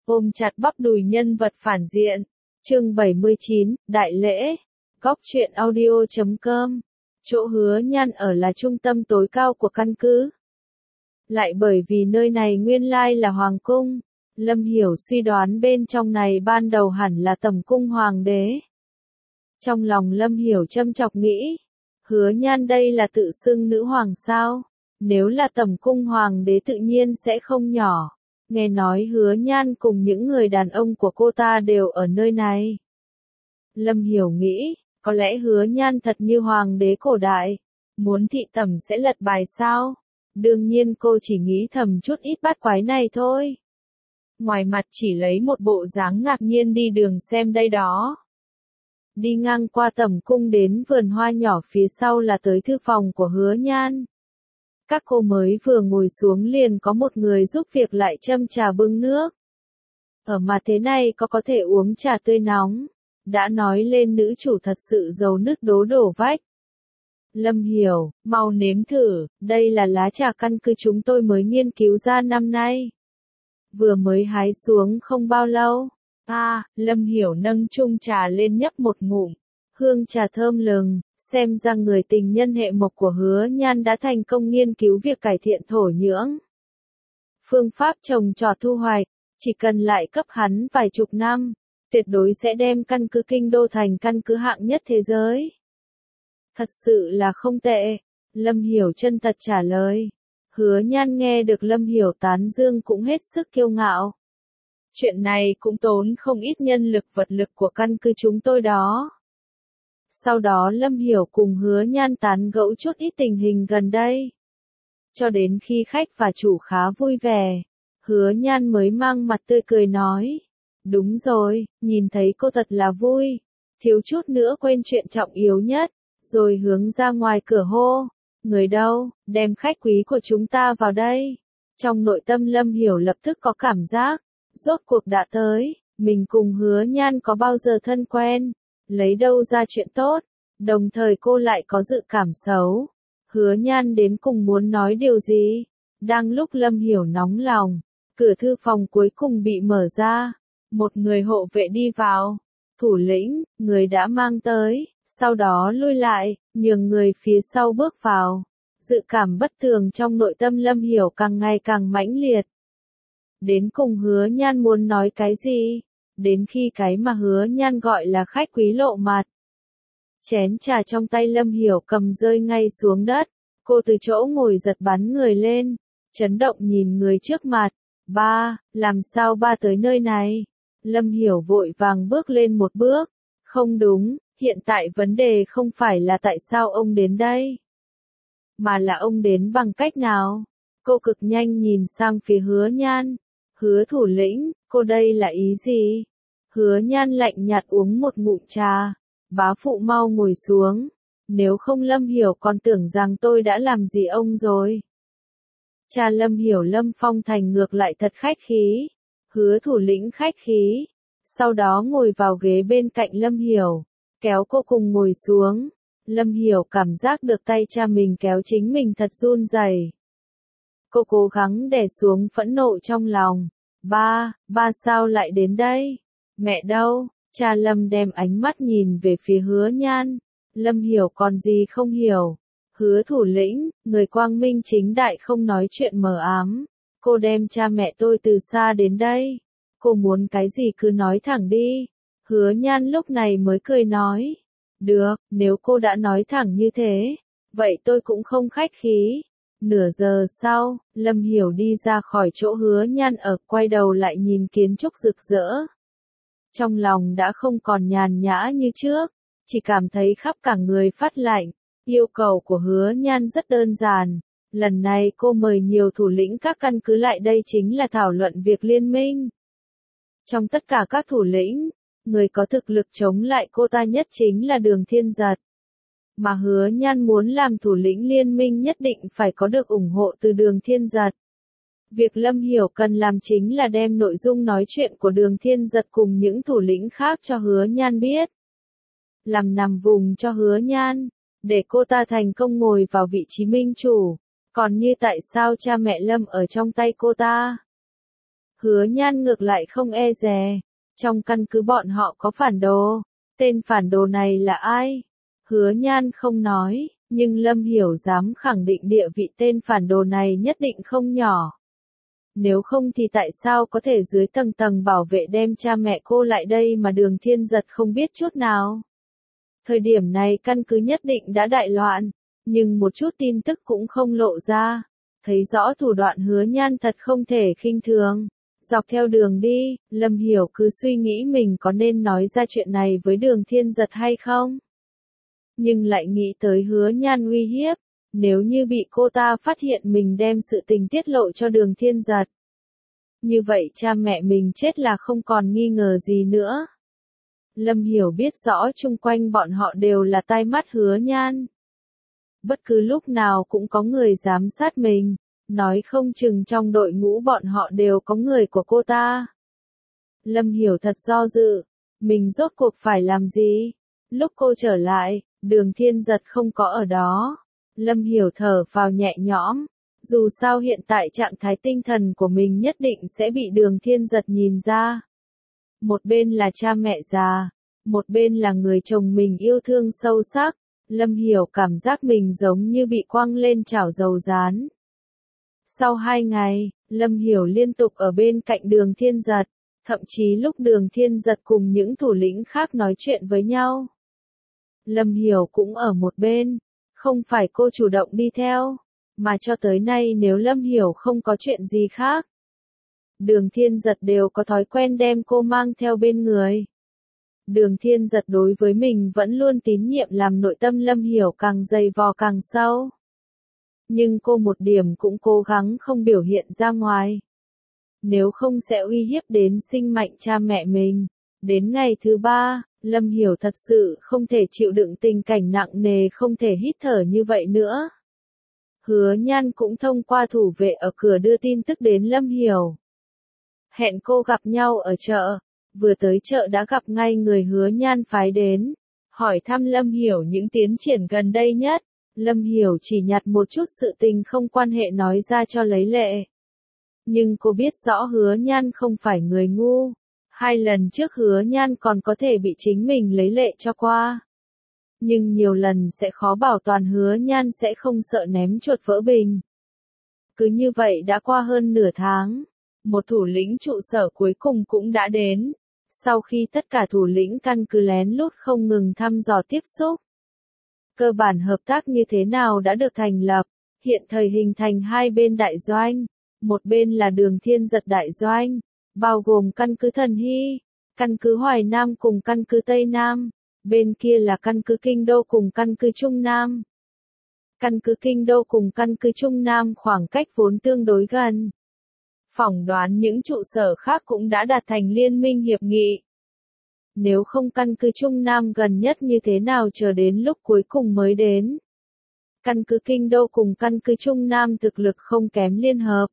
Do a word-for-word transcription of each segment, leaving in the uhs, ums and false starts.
ôm chặt bắp đùi nhân vật phản diện. Chương bảy mươi chín, Đại lễ. Góc truyện audio chấm com. Chỗ Hứa Nhan ở là trung tâm tối cao của căn cứ. Lại bởi vì nơi này nguyên lai là hoàng cung, Lâm Hiểu suy đoán bên trong này ban đầu hẳn là tẩm cung hoàng đế. Trong lòng Lâm Hiểu châm chọc nghĩ, Hứa Nhan đây là tự xưng nữ hoàng sao? Nếu là tẩm cung hoàng đế tự nhiên sẽ không nhỏ. Nghe nói Hứa Nhan cùng những người đàn ông của cô ta đều ở nơi này. Lâm Hiểu nghĩ, có lẽ Hứa Nhan thật như hoàng đế cổ đại, muốn thị tẩm sẽ lật bài sao? Đương nhiên cô chỉ nghĩ thầm chút ít bát quái này thôi. Ngoài mặt chỉ lấy một bộ dáng ngạc nhiên đi đường xem đây đó. Đi ngang qua tẩm cung đến vườn hoa nhỏ phía sau là tới thư phòng của Hứa Nhan. Các cô mới vừa ngồi xuống liền có một người giúp việc lại châm trà bưng nước. Ở mà thế này có có thể uống trà tươi nóng. Đã nói lên nữ chủ thật sự dầu nứt đố đổ vách. Lâm Hiểu, mau nếm thử, đây là lá trà căn cứ chúng tôi mới nghiên cứu ra năm nay. Vừa mới hái xuống không bao lâu. À, Lâm Hiểu nâng chung trà lên nhấp một ngụm. Hương trà thơm lừng, xem ra người tình nhân hệ mộc của Hứa Nhan đã thành công nghiên cứu việc cải thiện thổ nhưỡng. Phương pháp trồng trọt thu hoạch, chỉ cần lại cấp hắn vài chục năm, tuyệt đối sẽ đem căn cứ kinh đô thành căn cứ hạng nhất thế giới. Thật sự là không tệ, Lâm Hiểu chân thật trả lời. Hứa Nhan nghe được Lâm Hiểu tán dương cũng hết sức kiêu ngạo. Chuyện này cũng tốn không ít nhân lực vật lực của căn cứ chúng tôi đó. Sau đó Lâm Hiểu cùng Hứa Nhan tán gẫu chút ít tình hình gần đây. Cho đến khi khách và chủ khá vui vẻ, Hứa Nhan mới mang mặt tươi cười nói. Đúng rồi, nhìn thấy cô thật là vui. Thiếu chút nữa quên chuyện trọng yếu nhất. Rồi hướng ra ngoài cửa hô. Người đâu, đem khách quý của chúng ta vào đây. Trong nội tâm Lâm Hiểu lập tức có cảm giác. Rốt cuộc đã tới, mình cùng Hứa Nhan có bao giờ thân quen. Lấy đâu ra chuyện tốt. Đồng thời cô lại có dự cảm xấu. Hứa Nhan đến cùng muốn nói điều gì? Đang lúc Lâm Hiểu nóng lòng, cửa thư phòng cuối cùng bị mở ra. Một người hộ vệ đi vào. Thủ lĩnh, người đã mang tới. Sau đó lui lại, nhường người phía sau bước vào. Dự cảm bất thường trong nội tâm Lâm Hiểu càng ngày càng mãnh liệt. Đến cùng Hứa Nhan muốn nói cái gì? Đến khi cái mà Hứa Nhan gọi là khách quý lộ mặt. Chén trà trong tay Lâm Hiểu cầm rơi ngay xuống đất. Cô từ chỗ ngồi giật bắn người lên. Chấn động nhìn người trước mặt. Ba, làm sao ba tới nơi này? Lâm Hiểu vội vàng bước lên một bước. Không đúng. Hiện tại vấn đề không phải là tại sao ông đến đây, mà là ông đến bằng cách nào. Cô cực nhanh nhìn sang phía Hứa Nhan. Hứa thủ lĩnh, cô đây là ý gì? Hứa Nhan lạnh nhạt uống một ngụm trà. Bá phụ mau ngồi xuống. Nếu không Lâm Hiểu còn tưởng rằng tôi đã làm gì ông rồi. Cha Lâm Hiểu Lâm Phong Thành ngược lại thật khách khí. Hứa thủ lĩnh khách khí. Sau đó ngồi vào ghế bên cạnh Lâm Hiểu. Kéo cô cùng ngồi xuống. Lâm Hiểu cảm giác được tay cha mình kéo chính mình thật run rẩy. Cô cố gắng đè xuống phẫn nộ trong lòng. Ba, ba sao lại đến đây? Mẹ đâu? Cha Lâm đem ánh mắt nhìn về phía Hứa Nhan. Lâm Hiểu còn gì không hiểu. Hứa thủ lĩnh, người quang minh chính đại không nói chuyện mờ ám. Cô đem cha mẹ tôi từ xa đến đây. Cô muốn cái gì cứ nói thẳng đi. Hứa Nhan lúc này mới cười nói. Được, nếu cô đã nói thẳng như thế, vậy tôi cũng không khách khí. Nửa giờ sau, Lâm Hiểu đi ra khỏi chỗ Hứa Nhan ở, quay đầu lại nhìn kiến trúc rực rỡ. Trong lòng đã không còn nhàn nhã như trước, chỉ cảm thấy khắp cả người phát lạnh. Yêu cầu của Hứa Nhan rất đơn giản. Lần này cô mời nhiều thủ lĩnh các căn cứ lại đây chính là thảo luận việc liên minh. Trong tất cả các thủ lĩnh, người có thực lực chống lại cô ta nhất chính là Đường Thiên Giật. Mà Hứa Nhan muốn làm thủ lĩnh liên minh nhất định phải có được ủng hộ từ Đường Thiên Giật. Việc Lâm Hiểu cần làm chính là đem nội dung nói chuyện của Đường Thiên Giật cùng những thủ lĩnh khác cho Hứa Nhan biết. Làm nằm vùng cho Hứa Nhan, để cô ta thành công ngồi vào vị trí minh chủ. Còn như tại sao cha mẹ Lâm ở trong tay cô ta? Hứa Nhan ngược lại không e dè. Trong căn cứ bọn họ có phản đồ. Tên phản đồ này là ai? Hứa Nhan không nói, nhưng Lâm Hiểu dám khẳng định địa vị tên phản đồ này nhất định không nhỏ. Nếu không thì tại sao có thể dưới tầng tầng bảo vệ đem cha mẹ cô lại đây mà Đường Thiên Giật không biết chút nào? Thời điểm này căn cứ nhất định đã đại loạn, nhưng một chút tin tức cũng không lộ ra. Thấy rõ thủ đoạn Hứa Nhan thật không thể khinh thường. Dọc theo đường đi, Lâm Hiểu cứ suy nghĩ mình có nên nói ra chuyện này với Đường Thiên Giật hay không? Nhưng lại nghĩ tới Hứa Nhan uy hiếp, nếu như bị cô ta phát hiện mình đem sự tình tiết lộ cho Đường Thiên Giật. Như vậy cha mẹ mình chết là không còn nghi ngờ gì nữa. Lâm Hiểu biết rõ chung quanh bọn họ đều là tai mắt Hứa Nhan. Bất cứ lúc nào cũng có người giám sát mình, nói không chừng trong đội ngũ bọn họ đều có người của cô ta. Lâm Hiểu thật do dự, mình rốt cuộc phải làm gì? Lúc cô trở lại, Đường Thiên Giật không có ở đó. Lâm Hiểu thở phào nhẹ nhõm, dù sao hiện tại trạng thái tinh thần của mình nhất định sẽ bị Đường Thiên Giật nhìn ra. Một bên là cha mẹ già, một bên là người chồng mình yêu thương sâu sắc, Lâm Hiểu cảm giác mình giống như bị quăng lên chảo dầu rán. Sau hai ngày, Lâm Hiểu liên tục ở bên cạnh Đường Thiên Giật, thậm chí lúc Đường Thiên Giật cùng những thủ lĩnh khác nói chuyện với nhau. Lâm Hiểu cũng ở một bên, không phải cô chủ động đi theo, mà cho tới nay nếu Lâm Hiểu không có chuyện gì khác, Đường Thiên Giật đều có thói quen đem cô mang theo bên người. Đường Thiên Giật đối với mình vẫn luôn tín nhiệm làm nội tâm Lâm Hiểu càng dày vò càng sâu. Nhưng cô một điểm cũng cố gắng không biểu hiện ra ngoài. Nếu không sẽ uy hiếp đến sinh mệnh cha mẹ mình. Đến ngày thứ ba, Lâm Hiểu thật sự không thể chịu đựng tình cảnh nặng nề không thể hít thở như vậy nữa. Hứa Nhan cũng thông qua thủ vệ ở cửa đưa tin tức đến Lâm Hiểu. Hẹn cô gặp nhau ở chợ. Vừa tới chợ đã gặp ngay người Hứa Nhan phái đến. Hỏi thăm Lâm Hiểu những tiến triển gần đây nhất. Lâm Hiểu chỉ nhặt một chút sự tình không quan hệ nói ra cho lấy lệ. Nhưng cô biết rõ Hứa Nhan không phải người ngu. Hai lần trước Hứa Nhan còn có thể bị chính mình lấy lệ cho qua. Nhưng nhiều lần sẽ khó bảo toàn Hứa Nhan sẽ không sợ ném chuột vỡ bình. Cứ như vậy đã qua hơn nửa tháng. Một thủ lĩnh trụ sở cuối cùng cũng đã đến. Sau khi tất cả thủ lĩnh căn cứ lén lút không ngừng thăm dò tiếp xúc. Cơ bản hợp tác như thế nào đã được thành lập, hiện thời hình thành hai bên đại doanh. Một bên là Đường Thiên Giật đại doanh, bao gồm căn cứ Thần Hy, căn cứ Hoài Nam cùng căn cứ Tây Nam. Bên kia là căn cứ Kinh Đô cùng căn cứ Trung Nam. Căn cứ Kinh Đô cùng căn cứ Trung Nam khoảng cách vốn tương đối gần. Phỏng đoán những trụ sở khác cũng đã đạt thành liên minh hiệp nghị. Nếu không căn cứ Trung Nam gần nhất như thế nào chờ đến lúc cuối cùng mới đến. Căn cứ Kinh Đô cùng căn cứ Trung Nam thực lực không kém liên hợp.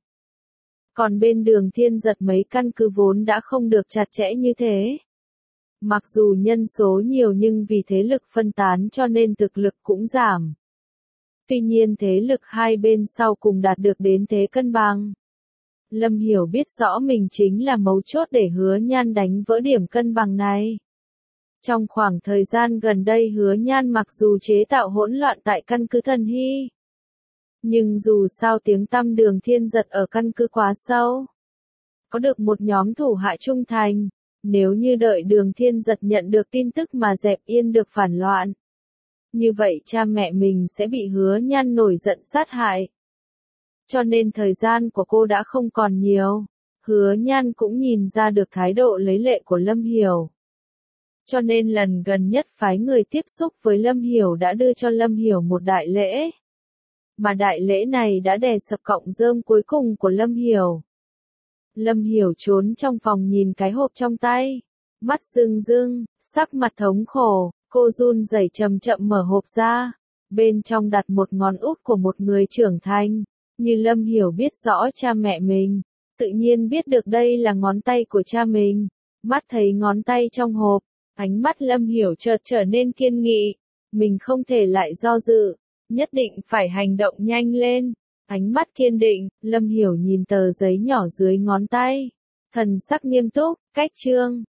Còn bên Đường Thiên Giật mấy căn cứ vốn đã không được chặt chẽ như thế. Mặc dù nhân số nhiều nhưng vì thế lực phân tán cho nên thực lực cũng giảm. Tuy nhiên thế lực hai bên sau cùng đạt được đến thế cân bằng. Lâm Hiểu biết rõ mình chính là mấu chốt để Hứa Nhan đánh vỡ điểm cân bằng này. Trong khoảng thời gian gần đây Hứa Nhan mặc dù chế tạo hỗn loạn tại căn cứ Thần Hy. Nhưng dù sao tiếng tăm Đường Thiên Giật ở căn cứ quá sâu. Có được một nhóm thủ hạ trung thành. Nếu như đợi Đường Thiên Giật nhận được tin tức mà dẹp yên được phản loạn. Như vậy cha mẹ mình sẽ bị Hứa Nhan nổi giận sát hại. Cho nên thời gian của cô đã không còn nhiều. Hứa Nhan cũng nhìn ra được thái độ lấy lệ của Lâm Hiểu. Cho nên lần gần nhất phái người tiếp xúc với Lâm Hiểu đã đưa cho Lâm Hiểu một đại lễ. Mà đại lễ này đã đè sập cọng rơm cuối cùng của Lâm Hiểu. Lâm Hiểu trốn trong phòng nhìn cái hộp trong tay. Mắt rưng rưng, sắc mặt thống khổ, cô run rẩy chậm chậm mở hộp ra. Bên trong đặt một ngón út của một người trưởng thành. Như Lâm Hiểu biết rõ cha mẹ mình. Tự nhiên biết được đây là ngón tay của cha mình. Mắt thấy ngón tay trong hộp. Ánh mắt Lâm Hiểu chợt trở nên kiên nghị. Mình không thể lại do dự. Nhất định phải hành động nhanh lên. Ánh mắt kiên định, Lâm Hiểu nhìn tờ giấy nhỏ dưới ngón tay. Thần sắc nghiêm túc, cách chương.